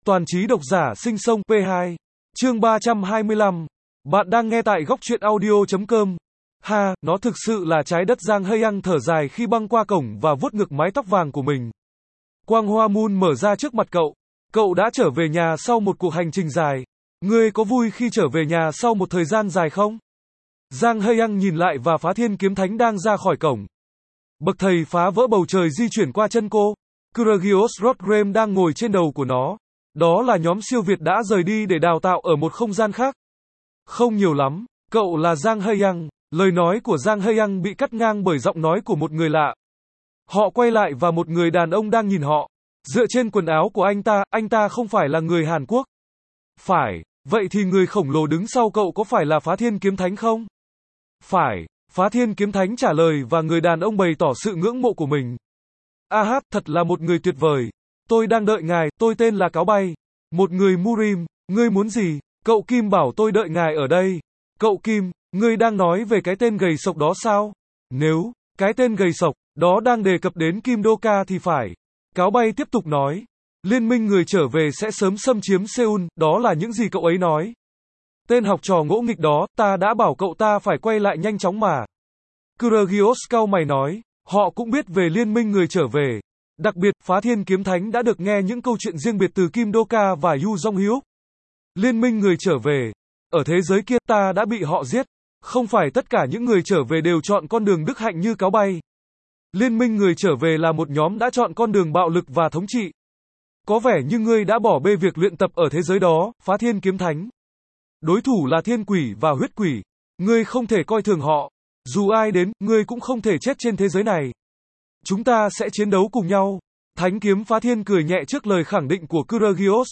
Toàn trí độc giả sinh sông P2. Chương 325. Bạn đang nghe tại góc truyện audio.com. Ha, nó thực sự là trái đất. Giang Hae-young thở dài khi băng qua cổng và vuốt ngược mái tóc vàng của mình. Quang hoa moon mở ra trước mặt cậu. Cậu đã trở về nhà sau một cuộc hành trình dài. Ngươi có vui khi trở về nhà sau một thời gian dài không? Giang Hae-young nhìn lại và Phá Thiên Kiếm Thánh đang ra khỏi cổng. Bậc thầy phá vỡ bầu trời di chuyển qua chân cô. Kuragios Rodgrim đang ngồi trên đầu của nó. Đó là nhóm siêu việt đã rời đi để đào tạo ở một không gian khác. Không nhiều lắm, cậu là Giang Hae-young. Lời nói của Giang Hae-young bị cắt ngang bởi giọng nói của một người lạ. Họ quay lại và một người đàn ông đang nhìn họ. Dựa trên quần áo của anh ta không phải là người Hàn Quốc. Phải, vậy thì người khổng lồ đứng sau cậu có phải là Phá Thiên Kiếm Thánh không? Phải, Phá Thiên Kiếm Thánh trả lời và người đàn ông bày tỏ sự ngưỡng mộ của mình. Ahab, thật là một người tuyệt vời. Tôi đang đợi ngài, tôi tên là Cáo Bay. Một người Murim, ngươi muốn gì? Cậu Kim bảo tôi đợi ngài ở đây. Cậu Kim, ngươi đang nói về cái tên gầy sộc đó sao? Nếu, cái tên gầy sộc, đó đang đề cập đến Kim Doka thì phải. Cáo Bay tiếp tục nói. Liên minh người trở về sẽ sớm xâm chiếm Seoul, đó là những gì cậu ấy nói. Tên học trò ngỗ nghịch đó, ta đã bảo cậu ta phải quay lại nhanh chóng mà. Kuragios cau mày nói, họ cũng biết về liên minh người trở về. Đặc biệt, Phá Thiên Kiếm Thánh đã được nghe những câu chuyện riêng biệt từ Kim Doka và Yu Jong-hyuk. Liên minh người trở về. Ở thế giới kia, ta đã bị họ giết. Không phải tất cả những người trở về đều chọn con đường đức hạnh như Cáo Bay. Liên minh người trở về là một nhóm đã chọn con đường bạo lực và thống trị. Có vẻ như ngươi đã bỏ bê việc luyện tập ở thế giới đó, Phá Thiên Kiếm Thánh. Đối thủ là thiên quỷ và huyết quỷ. Ngươi không thể coi thường họ. Dù ai đến, ngươi cũng không thể chết trên thế giới này. Chúng ta sẽ chiến đấu cùng nhau. Thánh kiếm Phá Thiên cười nhẹ trước lời khẳng định của Kuragios.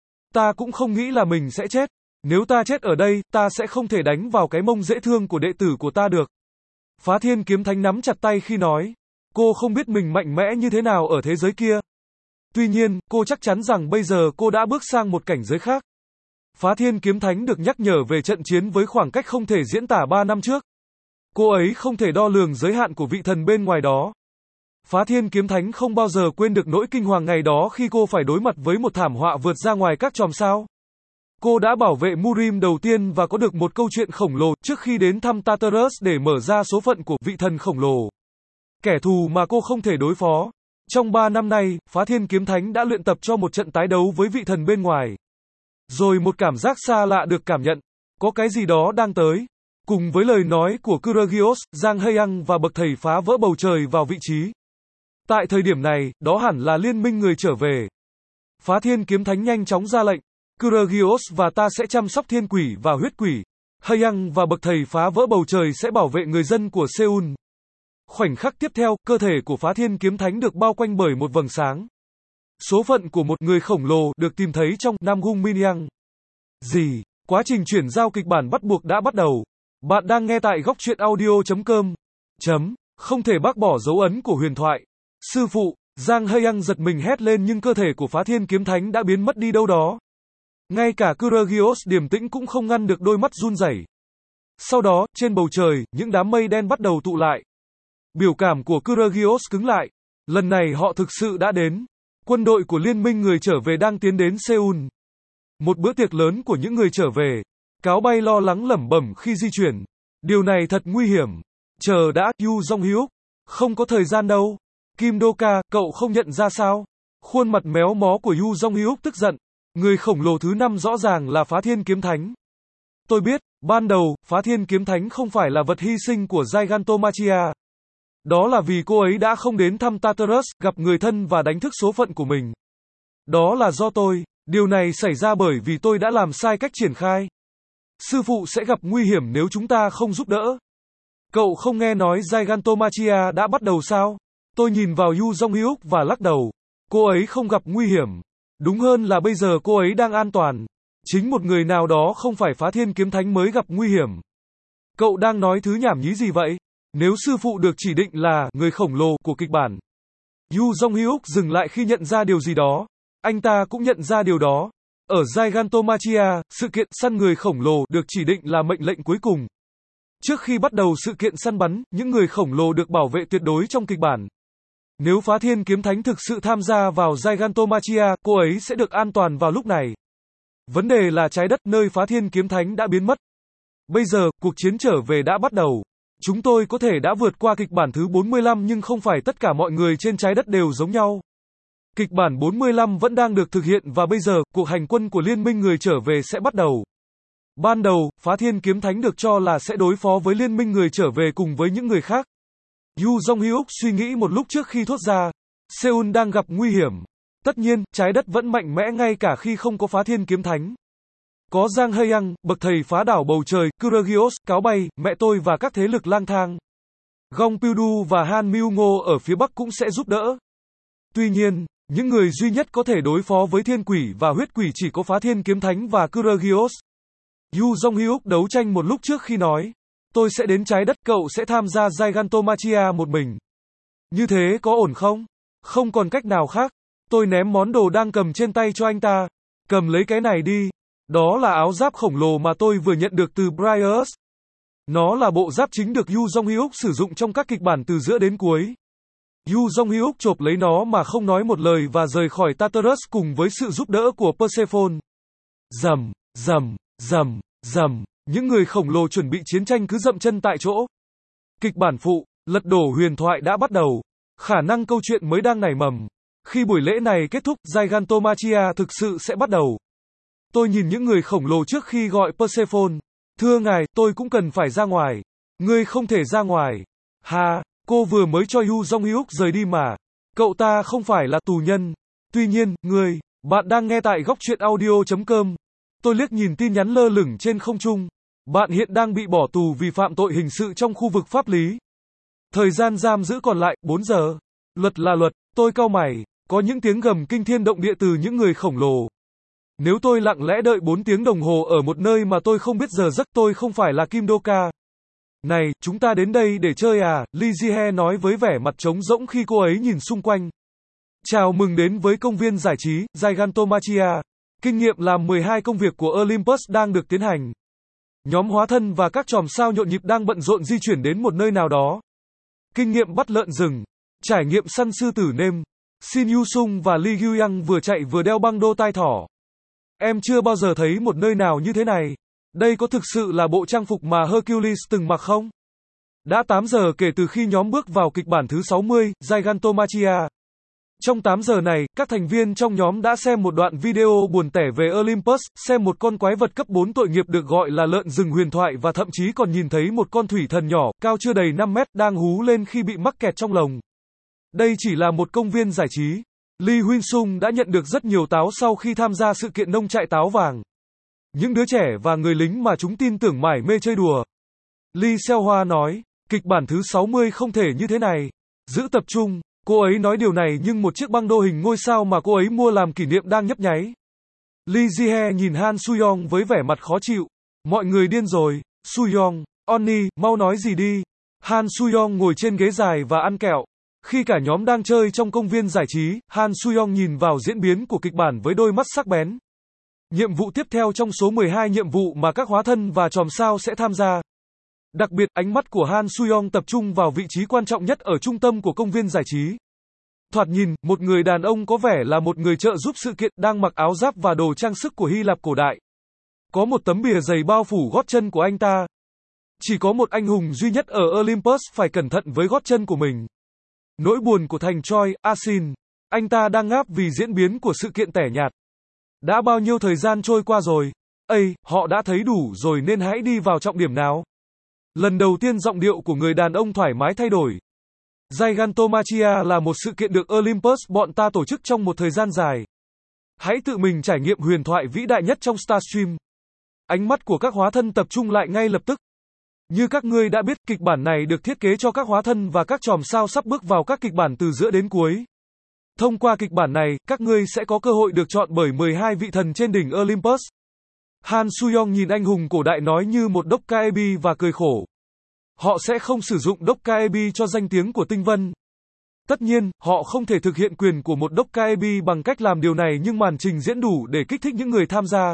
Ta cũng không nghĩ là mình sẽ chết. Nếu ta chết ở đây, ta sẽ không thể đánh vào cái mông dễ thương của đệ tử của ta được. Phá Thiên Kiếm Thánh nắm chặt tay khi nói. Cô không biết mình mạnh mẽ như thế nào ở thế giới kia. Tuy nhiên, cô chắc chắn rằng bây giờ cô đã bước sang một cảnh giới khác. Phá Thiên Kiếm Thánh được nhắc nhở về trận chiến với khoảng cách không thể diễn tả 3 năm trước. Cô ấy không thể đo lường giới hạn của vị thần bên ngoài đó. Phá Thiên Kiếm Thánh không bao giờ quên được nỗi kinh hoàng ngày đó khi cô phải đối mặt với một thảm họa vượt ra ngoài các chòm sao. Cô đã bảo vệ Murim đầu tiên và có được một câu chuyện khổng lồ trước khi đến thăm Tartarus để mở ra số phận của vị thần khổng lồ. Kẻ thù mà cô không thể đối phó. Trong 3 năm nay, Phá Thiên Kiếm Thánh đã luyện tập cho một trận tái đấu với vị thần bên ngoài. Rồi một cảm giác xa lạ được cảm nhận. Có cái gì đó đang tới. Cùng với lời nói của Kuragios, Giang Hae-young và bậc thầy phá vỡ bầu trời vào vị trí. Tại thời điểm này, đó hẳn là liên minh người trở về. Phá Thiên Kiếm Thánh nhanh chóng ra lệnh. Kuragios và ta sẽ chăm sóc thiên quỷ và huyết quỷ. Hae-young và bậc thầy phá vỡ bầu trời sẽ bảo vệ người dân của Seoul. Khoảnh khắc tiếp theo, cơ thể của Phá Thiên Kiếm Thánh được bao quanh bởi một vầng sáng. Số phận của một người khổng lồ được tìm thấy trong Namgung Minyang. Gì? Quá trình chuyển giao kịch bản bắt buộc đã bắt đầu. Bạn đang nghe tại góc truyện audio.com. Không thể bác bỏ dấu ấn của huyền thoại. Sư phụ, Giang Hae-young giật mình hét lên nhưng cơ thể của Phá Thiên Kiếm Thánh đã biến mất đi đâu đó. Ngay cả Kuragios điềm tĩnh cũng không ngăn được đôi mắt run rẩy. Sau đó, trên bầu trời, những đám mây đen bắt đầu tụ lại. Biểu cảm của Kuragios cứng lại. Lần này họ thực sự đã đến. Quân đội của liên minh người trở về đang tiến đến Seoul. Một bữa tiệc lớn của những người trở về. Cáo Bay lo lắng lẩm bẩm khi di chuyển. Điều này thật nguy hiểm. Chờ đã, Yu Jong-hyuk. Không có thời gian đâu. Kim Doka, cậu không nhận ra sao? Khuôn mặt méo mó của Yu Jong-hyuk tức giận. Người khổng lồ thứ 5 rõ ràng là Phá Thiên Kiếm Thánh. Tôi biết, ban đầu, Phá Thiên Kiếm Thánh không phải là vật hy sinh của Gigantomachia. Đó là vì cô ấy đã không đến thăm Tartarus, gặp người thân và đánh thức số phận của mình. Đó là do tôi. Điều này xảy ra bởi vì tôi đã làm sai cách triển khai. Sư phụ sẽ gặp nguy hiểm nếu chúng ta không giúp đỡ. Cậu không nghe nói Gigantomachia đã bắt đầu sao? Tôi nhìn vào Yu Jong-hyuk và lắc đầu. Cô ấy không gặp nguy hiểm. Đúng hơn là bây giờ cô ấy đang an toàn. Chính một người nào đó không phải Phá Thiên Kiếm Thánh mới gặp nguy hiểm. Cậu đang nói thứ nhảm nhí gì vậy? Nếu sư phụ được chỉ định là người khổng lồ của kịch bản. Yu Jong-hyuk dừng lại khi nhận ra điều gì đó. Anh ta cũng nhận ra điều đó. Ở Gigantomachia, sự kiện săn người khổng lồ được chỉ định là mệnh lệnh cuối cùng. Trước khi bắt đầu sự kiện săn bắn, những người khổng lồ được bảo vệ tuyệt đối trong kịch bản. Nếu Phá Thiên Kiếm Thánh thực sự tham gia vào Gigantomachia, cô ấy sẽ được an toàn vào lúc này. Vấn đề là trái đất nơi Phá Thiên Kiếm Thánh đã biến mất. Bây giờ, cuộc chiến trở về đã bắt đầu. Chúng tôi có thể đã vượt qua kịch bản thứ 45 nhưng không phải tất cả mọi người trên trái đất đều giống nhau. Kịch bản 45 vẫn đang được thực hiện và bây giờ, cuộc hành quân của Liên minh người trở về sẽ bắt đầu. Ban đầu, Phá Thiên Kiếm Thánh được cho là sẽ đối phó với Liên minh người trở về cùng với những người khác. Yu Jong-hyuk suy nghĩ một lúc trước khi thốt ra, Seoul đang gặp nguy hiểm. Tất nhiên, trái đất vẫn mạnh mẽ ngay cả khi không có Phá Thiên Kiếm Thánh. Có Jang Hae-young, bậc thầy phá đảo bầu trời, Kuragios, cáo bay, mẹ tôi và các thế lực lang thang. Gong Pil-du và Han Myung-ngo ở phía Bắc cũng sẽ giúp đỡ. Tuy nhiên, những người duy nhất có thể đối phó với thiên quỷ và huyết quỷ chỉ có Phá Thiên Kiếm Thánh và Kuragios. Yu Jong-hyuk đấu tranh một lúc trước khi nói, tôi sẽ đến trái đất, cậu sẽ tham gia Gigantomachia một mình. Như thế có ổn không? Không còn cách nào khác. Tôi ném món đồ đang cầm trên tay cho anh ta. Cầm lấy cái này đi. Đó là áo giáp khổng lồ mà tôi vừa nhận được từ Briars. Nó là bộ giáp chính được Yu Jong-hyuk sử dụng trong các kịch bản từ giữa đến cuối. Yu Jong-hyuk chộp lấy nó mà không nói một lời và rời khỏi Tartarus cùng với sự giúp đỡ của Persephone. Rầm, rầm, rầm, rầm, những người khổng lồ chuẩn bị chiến tranh cứ dậm chân tại chỗ. Kịch bản phụ, lật đổ huyền thoại đã bắt đầu. Khả năng câu chuyện mới đang nảy mầm. Khi buổi lễ này kết thúc, Gigantomachia thực sự sẽ bắt đầu. Tôi nhìn những người khổng lồ trước khi gọi Persephone. Thưa ngài, tôi cũng cần phải ra ngoài. Ngươi không thể ra ngoài. Ha, cô vừa mới cho Yu Jong-hyuk rời đi mà. Cậu ta không phải là tù nhân. Tuy nhiên, bạn đang nghe tại góc truyện audio.com. Tôi liếc nhìn tin nhắn lơ lửng trên không trung. Bạn hiện đang bị bỏ tù vì phạm tội hình sự trong khu vực pháp lý. Thời gian giam giữ còn lại, 4 giờ. Luật là luật, tôi cau mày. Có những tiếng gầm kinh thiên động địa từ những người khổng lồ. Nếu tôi lặng lẽ đợi 4 tiếng đồng hồ ở một nơi mà tôi không biết giờ giấc, tôi không phải là Kim Do-ka. Này, chúng ta đến đây để chơi à? Lee Ji-hye nói với vẻ mặt trống rỗng khi cô ấy nhìn xung quanh. Chào mừng đến với công viên giải trí, Gigantomachia. Kinh nghiệm làm 12 công việc của Olympus đang được tiến hành. Nhóm hóa thân và các chòm sao nhộn nhịp đang bận rộn di chuyển đến một nơi nào đó. Kinh nghiệm bắt lợn rừng. Trải nghiệm săn sư tử nêm. Shin Yu-sung và Lee Gyu-yang vừa chạy vừa đeo băng đô tai thỏ. Em chưa bao giờ thấy một nơi nào như thế này. Đây có thực sự là bộ trang phục mà Hercules từng mặc không? Đã 8 giờ kể từ khi nhóm bước vào kịch bản thứ 60, Gigantomachia. Trong 8 giờ này, các thành viên trong nhóm đã xem một đoạn video buồn tẻ về Olympus, xem một con quái vật cấp 4 tội nghiệp được gọi là lợn rừng huyền thoại và thậm chí còn nhìn thấy một con thủy thần nhỏ, cao chưa đầy 5 mét, đang hú lên khi bị mắc kẹt trong lồng. Đây chỉ là một công viên giải trí. Lee Huynh-sung đã nhận được rất nhiều táo sau khi tham gia sự kiện nông trại táo vàng. Những đứa trẻ và người lính mà chúng tin tưởng mải mê chơi đùa. Lee Seo-hwa nói, kịch bản thứ 60 không thể như thế này. Giữ tập trung. Cô ấy nói điều này nhưng một chiếc băng đô hình ngôi sao mà cô ấy mua làm kỷ niệm đang nhấp nháy. Lee Ji-hye nhìn Han Soo-young với vẻ mặt khó chịu. Mọi người điên rồi. Soo-young, Onni, mau nói gì đi. Han Soo-young ngồi trên ghế dài và ăn kẹo. Khi cả nhóm đang chơi trong công viên giải trí, Han Soo-young nhìn vào diễn biến của kịch bản với đôi mắt sắc bén. Nhiệm vụ tiếp theo trong số 12 nhiệm vụ mà các hóa thân và chòm sao sẽ tham gia. Đặc biệt, ánh mắt của Han Soo-young tập trung vào vị trí quan trọng nhất ở trung tâm của công viên giải trí. Thoạt nhìn, một người đàn ông có vẻ là một người trợ giúp sự kiện, đang mặc áo giáp và đồ trang sức của Hy Lạp cổ đại. Có một tấm bìa dày bao phủ gót chân của anh ta. Chỉ có một anh hùng duy nhất ở Olympus phải cẩn thận với gót chân của mình. Nỗi buồn của thành Troy, Asin. Anh ta đang ngáp vì diễn biến của sự kiện tẻ nhạt. Đã bao nhiêu thời gian trôi qua rồi? Ây, họ đã thấy đủ rồi nên hãy đi vào trọng điểm nào. Lần đầu tiên giọng điệu của người đàn ông thoải mái thay đổi. Gigantomachia là một sự kiện được Olympus bọn ta tổ chức trong một thời gian dài. Hãy tự mình trải nghiệm huyền thoại vĩ đại nhất trong Starstream. Ánh mắt của các hóa thân tập trung lại ngay lập tức. Như các ngươi đã biết, kịch bản này được thiết kế cho các hóa thân và các chòm sao sắp bước vào các kịch bản từ giữa đến cuối. Thông qua kịch bản này, các ngươi sẽ có cơ hội được chọn bởi 12 vị thần trên đỉnh Olympus. Han Soo-young nhìn anh hùng cổ đại nói như một Dokkaebi và cười khổ. Họ sẽ không sử dụng Dokkaebi cho danh tiếng của tinh vân. Tất nhiên, họ không thể thực hiện quyền của một Dokkaebi bằng cách làm điều này nhưng màn trình diễn đủ để kích thích những người tham gia.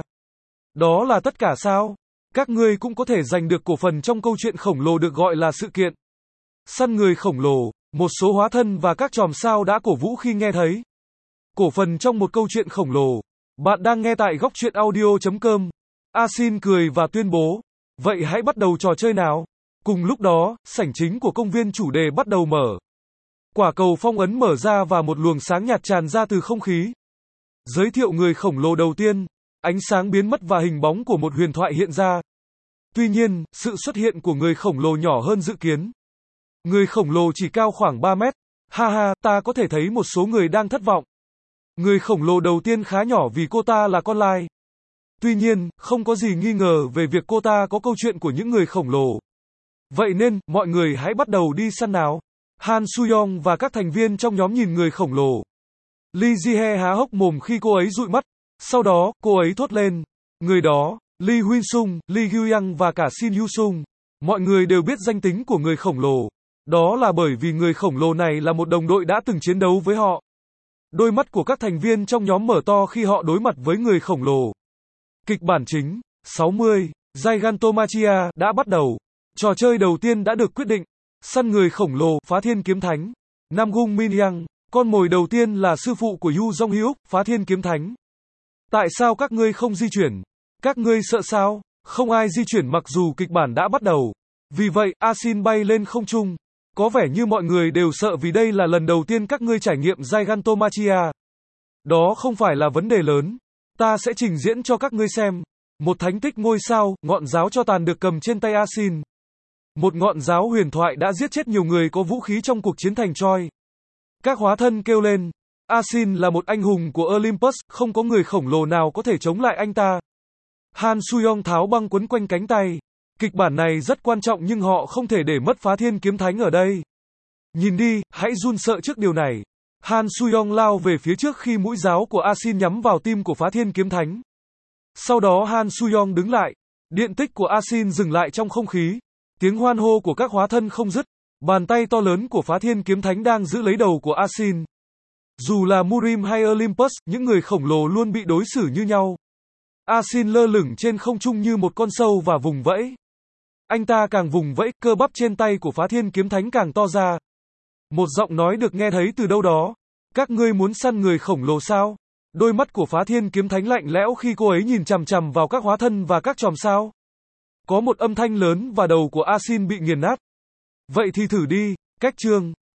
Đó là tất cả sao? Các ngươi cũng có thể giành được cổ phần trong câu chuyện khổng lồ được gọi là sự kiện. Săn người khổng lồ. Một số hóa thân và các chòm sao đã cổ vũ khi nghe thấy cổ phần trong một câu chuyện khổng lồ. Bạn đang nghe tại góc truyện audio.com. Asin cười và tuyên bố, vậy hãy bắt đầu trò chơi nào. Cùng lúc đó, sảnh chính của công viên chủ đề bắt đầu mở. Quả cầu phong ấn mở ra và một luồng sáng nhạt tràn ra từ không khí. Giới thiệu người khổng lồ đầu tiên, ánh sáng biến mất và hình bóng của một huyền thoại hiện ra. Tuy nhiên, sự xuất hiện của người khổng lồ nhỏ hơn dự kiến. Người khổng lồ chỉ cao khoảng 3 mét. Ha ha, ta có thể thấy một số người đang thất vọng. Người khổng lồ đầu tiên khá nhỏ vì cô ta là con lai. Tuy nhiên, không có gì nghi ngờ về việc cô ta có câu chuyện của những người khổng lồ. Vậy nên, mọi người hãy bắt đầu đi săn nào. Han Soo-young và các thành viên trong nhóm nhìn người khổng lồ. Lee Ji-hye há hốc mồm khi cô ấy dụi mắt. Sau đó, cô ấy thốt lên. Người đó, Lee Huynh-sung, Lee Gyu-young và cả Shin Hyu-sung. Mọi người đều biết danh tính của người khổng lồ. Đó là bởi vì người khổng lồ này là một đồng đội đã từng chiến đấu với họ. Đôi mắt của các thành viên trong nhóm mở to khi họ đối mặt với người khổng lồ. Kịch bản chính, 60, Gigantomachia đã bắt đầu. Trò chơi đầu tiên đã được quyết định. Săn người khổng lồ, Phá Thiên Kiếm Thánh. Namgung Min-hyang, con mồi đầu tiên là sư phụ của Yu Jong-hyuk, Phá Thiên Kiếm Thánh. Tại sao các ngươi không di chuyển? Các ngươi sợ sao? Không ai di chuyển mặc dù kịch bản đã bắt đầu. Vì vậy, Asin bay lên không trung. Có vẻ như mọi người đều sợ vì đây là lần đầu tiên các ngươi trải nghiệm Gigantomachia. Đó không phải là vấn đề lớn. Ta sẽ trình diễn cho các ngươi xem. Một thánh tích ngôi sao, ngọn giáo cho tàn được cầm trên tay Asin. Một ngọn giáo huyền thoại đã giết chết nhiều người có vũ khí trong cuộc chiến thành Troy. Các hóa thân kêu lên. Asin là một anh hùng của Olympus, không có người khổng lồ nào có thể chống lại anh ta. Han Soo-young tháo băng quấn quanh cánh tay. Kịch bản này rất quan trọng nhưng họ không thể để mất Phá Thiên Kiếm Thánh ở đây. Nhìn đi, hãy run sợ trước điều này. Han Soo-young lao về phía trước khi mũi giáo của Asin nhắm vào tim của Phá Thiên Kiếm Thánh. Sau đó Han Soo-young đứng lại. Điện tích của Asin dừng lại trong không khí. Tiếng hoan hô của các hóa thân không dứt. Bàn tay to lớn của Phá Thiên Kiếm Thánh đang giữ lấy đầu của Asin. Dù là Murim hay Olympus, những người khổng lồ luôn bị đối xử như nhau. Asin lơ lửng trên không trung như một con sâu và vùng vẫy. Anh ta càng vùng vẫy, cơ bắp trên tay của Phá Thiên Kiếm Thánh càng to ra. Một giọng nói được nghe thấy từ đâu đó. Các ngươi muốn săn người khổng lồ sao? Đôi mắt của Phá Thiên Kiếm Thánh lạnh lẽo khi cô ấy nhìn chằm chằm vào các hóa thân và các chòm sao. Có một âm thanh lớn và đầu của Asin bị nghiền nát. Vậy thì thử đi, cách chương.